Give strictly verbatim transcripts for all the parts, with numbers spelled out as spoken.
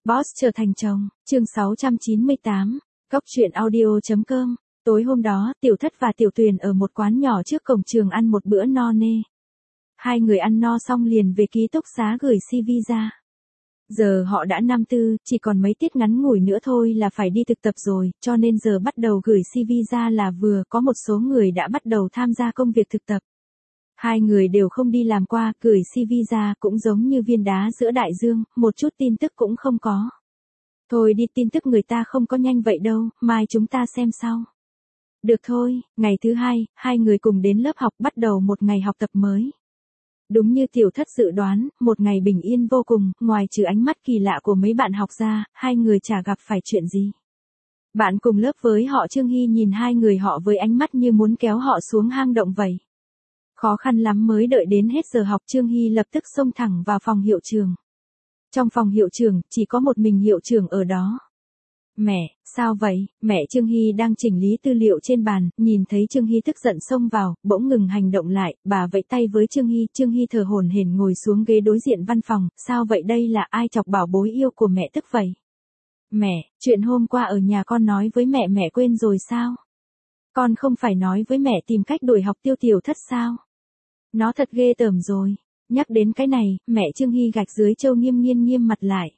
Boss trở thành chồng, chương sáu trăm chín mươi tám, Cóc truyện audio.com. Tối hôm đó, Tiểu Thất và Tiểu Tuyền ở một quán nhỏ trước cổng trường ăn một bữa no nê. Hai người ăn no xong liền về ký túc xá gửi xê vê ra. Giờ họ đã năm tư, chỉ còn mấy tiết ngắn ngủi nữa thôi là phải đi thực tập rồi, cho nên giờ bắt đầu gửi xê vê ra là vừa. Có một số người đã bắt đầu tham gia công việc thực tập. Hai người đều không đi làm qua, gửi xê vê ra cũng giống như viên đá giữa đại dương, một chút tin tức cũng không có. Thôi đi, tin tức người ta không có nhanh vậy đâu, mai chúng ta xem sau. Được thôi, ngày thứ hai, hai người cùng đến lớp học bắt đầu một ngày học tập mới. Đúng như Tiểu Thất dự đoán, một ngày bình yên vô cùng, ngoài trừ ánh mắt kỳ lạ của mấy bạn học ra, hai người chả gặp phải chuyện gì. Bạn cùng lớp với họ Trương Hy nhìn hai người họ với ánh mắt như muốn kéo họ xuống hang động vậy. Khó khăn lắm mới đợi đến hết giờ học, Trương Hy lập tức xông thẳng vào phòng hiệu trưởng. Trong phòng hiệu trưởng, chỉ có một mình hiệu trưởng ở đó. Mẹ, sao vậy? Mẹ Trương Hy đang chỉnh lý tư liệu trên bàn, nhìn thấy Trương Hy tức giận xông vào, bỗng ngừng hành động lại, bà vẫy tay với Trương Hy, Trương Hy thở hổn hển ngồi xuống ghế đối diện văn phòng, sao vậy, đây là ai chọc bảo bối yêu của mẹ tức vậy? Mẹ, chuyện hôm qua ở nhà con nói với mẹ mẹ quên rồi sao? Con không phải nói với mẹ tìm cách đuổi học Tiêu Tiểu Thất sao? Nó thật ghê tởm rồi. Nhắc đến cái này, mẹ Trương Hy gạch dưới Châu Nghiêm Nghiên nghiêm mặt lại.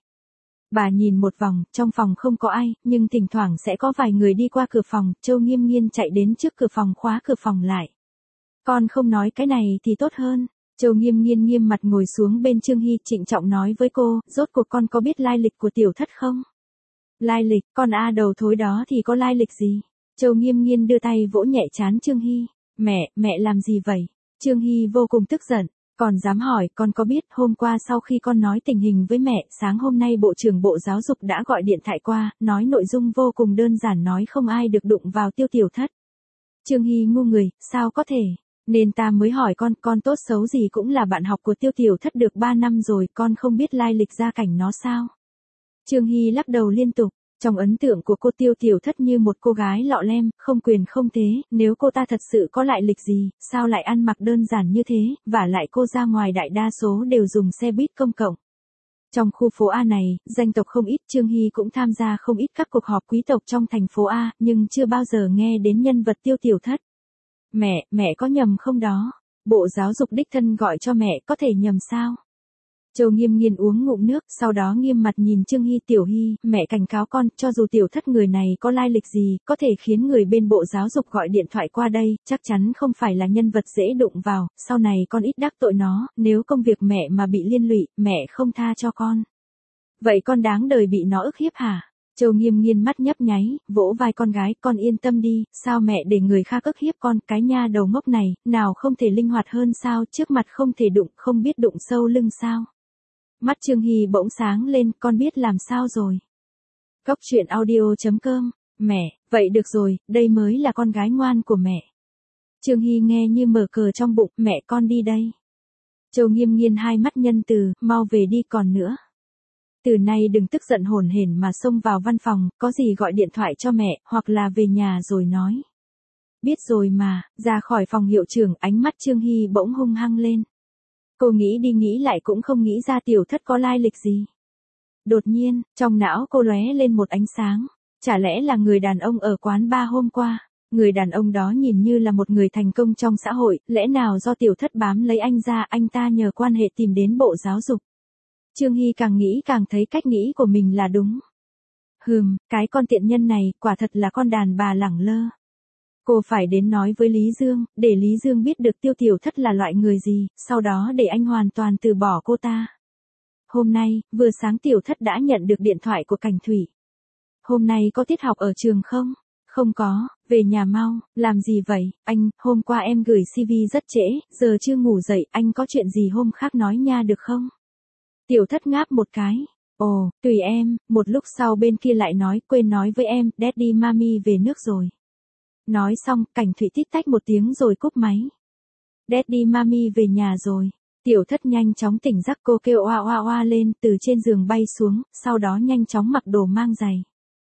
Bà nhìn một vòng, trong phòng không có ai, nhưng thỉnh thoảng sẽ có vài người đi qua cửa phòng, Châu Nghiêm Nghiên chạy đến trước cửa phòng khóa cửa phòng lại. Con không nói cái này thì tốt hơn. Châu Nghiêm Nghiên nghiêm mặt ngồi xuống bên Trương Hy, trịnh trọng nói với cô, rốt cuộc con có biết lai lịch của Tiểu Thất không? Lai lịch, con A đầu thối đó thì có lai lịch gì? Châu Nghiêm Nghiên đưa tay vỗ nhẹ trán Trương Hy. Mẹ, mẹ làm gì vậy? Trương Hy vô cùng tức giận. Còn dám hỏi, con có biết, hôm qua sau khi con nói tình hình với mẹ, sáng hôm nay Bộ trưởng Bộ Giáo dục đã gọi điện thoại qua, nói nội dung vô cùng đơn giản, nói không ai được đụng vào Tiêu Tiểu Thất. Trương Hy ngu người, sao có thể? Nên ta mới hỏi con, con tốt xấu gì cũng là bạn học của Tiêu Tiểu Thất được ba năm rồi, con không biết lai lịch gia cảnh nó sao? Trương Hy lắc đầu liên tục. Trong ấn tượng của cô, Tiêu Tiểu Thất như một cô gái lọ lem, không quyền không thế, nếu cô ta thật sự có lại lịch gì, sao lại ăn mặc đơn giản như thế, vả lại cô ra ngoài đại đa số đều dùng xe buýt công cộng. Trong khu phố A này, danh tộc không ít, Trương Hy cũng tham gia không ít các cuộc họp quý tộc trong thành phố A, nhưng chưa bao giờ nghe đến nhân vật Tiêu Tiểu Thất. Mẹ, mẹ có nhầm không đó? Bộ Giáo dục đích thân gọi cho mẹ, có thể nhầm sao? Châu Nghiêm Nghiên uống ngụm nước, sau đó nghiêm mặt nhìn Trương Hy. Tiểu Hy, mẹ cảnh cáo con, cho dù Tiểu Thất người này có lai lịch gì, có thể khiến người bên Bộ Giáo dục gọi điện thoại qua đây, chắc chắn không phải là nhân vật dễ đụng vào, sau này con ít đắc tội nó, nếu công việc mẹ mà bị liên lụy, mẹ không tha cho con. Vậy con đáng đời bị nó ức hiếp hả? Châu Nghiêm Nghiên mắt nhấp nháy, vỗ vai con gái, con yên tâm đi, sao mẹ để người khác ức hiếp con, cái nha đầu ngốc này, nào không thể linh hoạt hơn sao, trước mặt không thể đụng, không biết đụng sau lưng sao? Mắt Trương Hy bỗng sáng lên, con biết làm sao rồi. Cóc truyện audio.com, mẹ, vậy được rồi, đây mới là con gái ngoan của mẹ. Trương Hy nghe như mở cờ trong bụng, mẹ con đi đây. Châu Nghiêm Nghiên hai mắt nhân từ, mau về đi còn nữa. Từ nay đừng tức giận hổn hển mà xông vào văn phòng, có gì gọi điện thoại cho mẹ, hoặc là về nhà rồi nói. Biết rồi mà, ra khỏi phòng hiệu trưởng, ánh mắt Trương Hy bỗng hung hăng lên. Cô nghĩ đi nghĩ lại cũng không nghĩ ra Tiểu Thất có lai lịch gì. Đột nhiên, trong não cô lóe lên một ánh sáng. Chả lẽ là người đàn ông ở quán bar hôm qua? Người đàn ông đó nhìn như là một người thành công trong xã hội, lẽ nào do Tiểu Thất bám lấy anh ra, anh ta nhờ quan hệ tìm đến Bộ Giáo dục? Trương Hy càng nghĩ càng thấy cách nghĩ của mình là đúng. Hừm, cái con tiện nhân này, quả thật là con đàn bà lẳng lơ. Cô phải đến nói với Lý Dương, để Lý Dương biết được Tiêu Tiểu Thất là loại người gì, sau đó để anh hoàn toàn từ bỏ cô ta. Hôm nay, vừa sáng Tiểu Thất đã nhận được điện thoại của Cảnh Thủy. Hôm nay có tiết học ở trường không? Không có, về nhà mau, làm gì vậy, anh, hôm qua em gửi xê vê rất trễ, giờ chưa ngủ dậy, anh có chuyện gì hôm khác nói nha được không? Tiểu Thất ngáp một cái. Ồ, tùy em, một lúc sau bên kia lại nói, quên nói với em, Daddy Mami về nước rồi. Nói xong, Cảnh Thủy tít tách một tiếng rồi cúp máy. Daddy Mami về nhà rồi. Tiểu Thất nhanh chóng tỉnh giấc, cô kêu oa oa oa lên, từ trên giường bay xuống, sau đó nhanh chóng mặc đồ mang giày.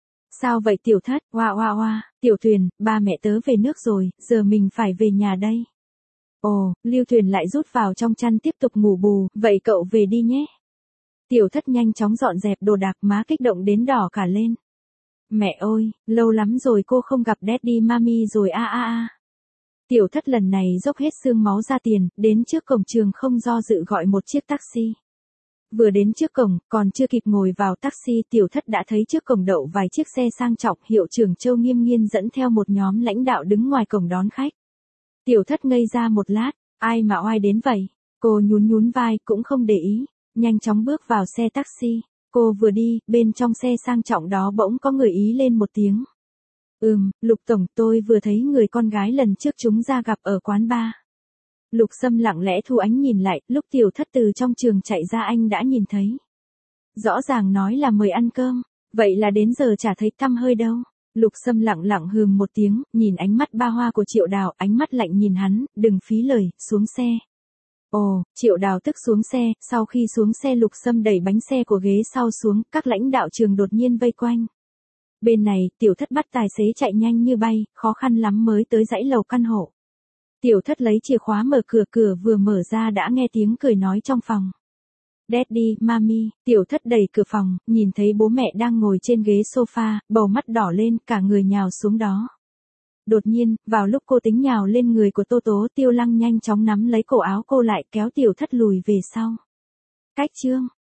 Sao vậy Tiểu Thất? Oa oa oa, Tiểu Tuyền, ba mẹ tớ về nước rồi, giờ mình phải về nhà đây. Ồ, Lưu Tuyền lại rút vào trong chăn tiếp tục ngủ bù, vậy cậu về đi nhé. Tiểu thất nhanh chóng dọn dẹp đồ đạc, má kích động đến đỏ cả lên. Mẹ ơi, lâu lắm rồi cô không gặp Daddy Mami rồi a a a. Tiểu thất lần này dốc hết xương máu ra tiền, đến trước cổng trường không do dự gọi một chiếc taxi. Vừa đến trước cổng, còn chưa kịp ngồi vào taxi, tiểu thất đã thấy trước cổng đậu vài chiếc xe sang trọng, hiệu trưởng Châu Nghiêm Nghiên dẫn theo một nhóm lãnh đạo đứng ngoài cổng đón khách. Tiểu thất ngây ra một lát, ai mà oai đến vậy? Cô nhún nhún vai cũng không để ý, nhanh chóng bước vào xe taxi. Cô vừa đi, bên trong xe sang trọng đó bỗng có người ý lên một tiếng. Ừm, Lục Tổng, tôi vừa thấy người con gái lần trước chúng ra gặp ở quán bar. Lục Sâm lặng lẽ thu ánh nhìn lại, lúc tiểu thất từ trong trường chạy ra anh đã nhìn thấy. Rõ ràng nói là mời ăn cơm, vậy là đến giờ chả thấy tăm hơi đâu. Lục Sâm lặng lặng hừm một tiếng, nhìn ánh mắt ba hoa của Triệu Đào, ánh mắt lạnh nhìn hắn, đừng phí lời, xuống xe. Ồ, Triệu Đào tức xuống xe, sau khi xuống xe Lục Sâm đẩy bánh xe của ghế sau xuống, các lãnh đạo trường đột nhiên vây quanh. Bên này, tiểu thất bắt tài xế chạy nhanh như bay, khó khăn lắm mới tới dãy lầu căn hộ. Tiểu thất lấy chìa khóa mở cửa, cửa vừa mở ra đã nghe tiếng cười nói trong phòng. Daddy, Mami, tiểu thất đẩy cửa phòng, nhìn thấy bố mẹ đang ngồi trên ghế sofa, bầu mắt đỏ lên, cả người nhào xuống đó. Đột nhiên, vào lúc cô tính nhào lên người của Tô Tố, Tiêu Lăng nhanh chóng nắm lấy cổ áo cô lại, kéo tiểu thất lùi về sau. Cách chương